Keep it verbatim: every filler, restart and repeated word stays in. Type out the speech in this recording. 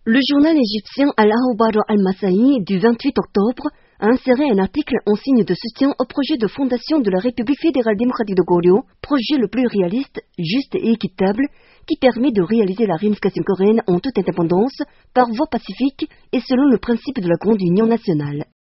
Le journal égyptien Al-Akhbar Al-Masai du vingt-huit octobre a inséré un article en signe de soutien au projet de fondation de la République fédérale démocratique de Goryeo, projet le plus réaliste, juste et équitable, qui permet de réaliser la réunification coréenne en toute indépendance, par voie pacifique et selon le principe de la grande union nationale.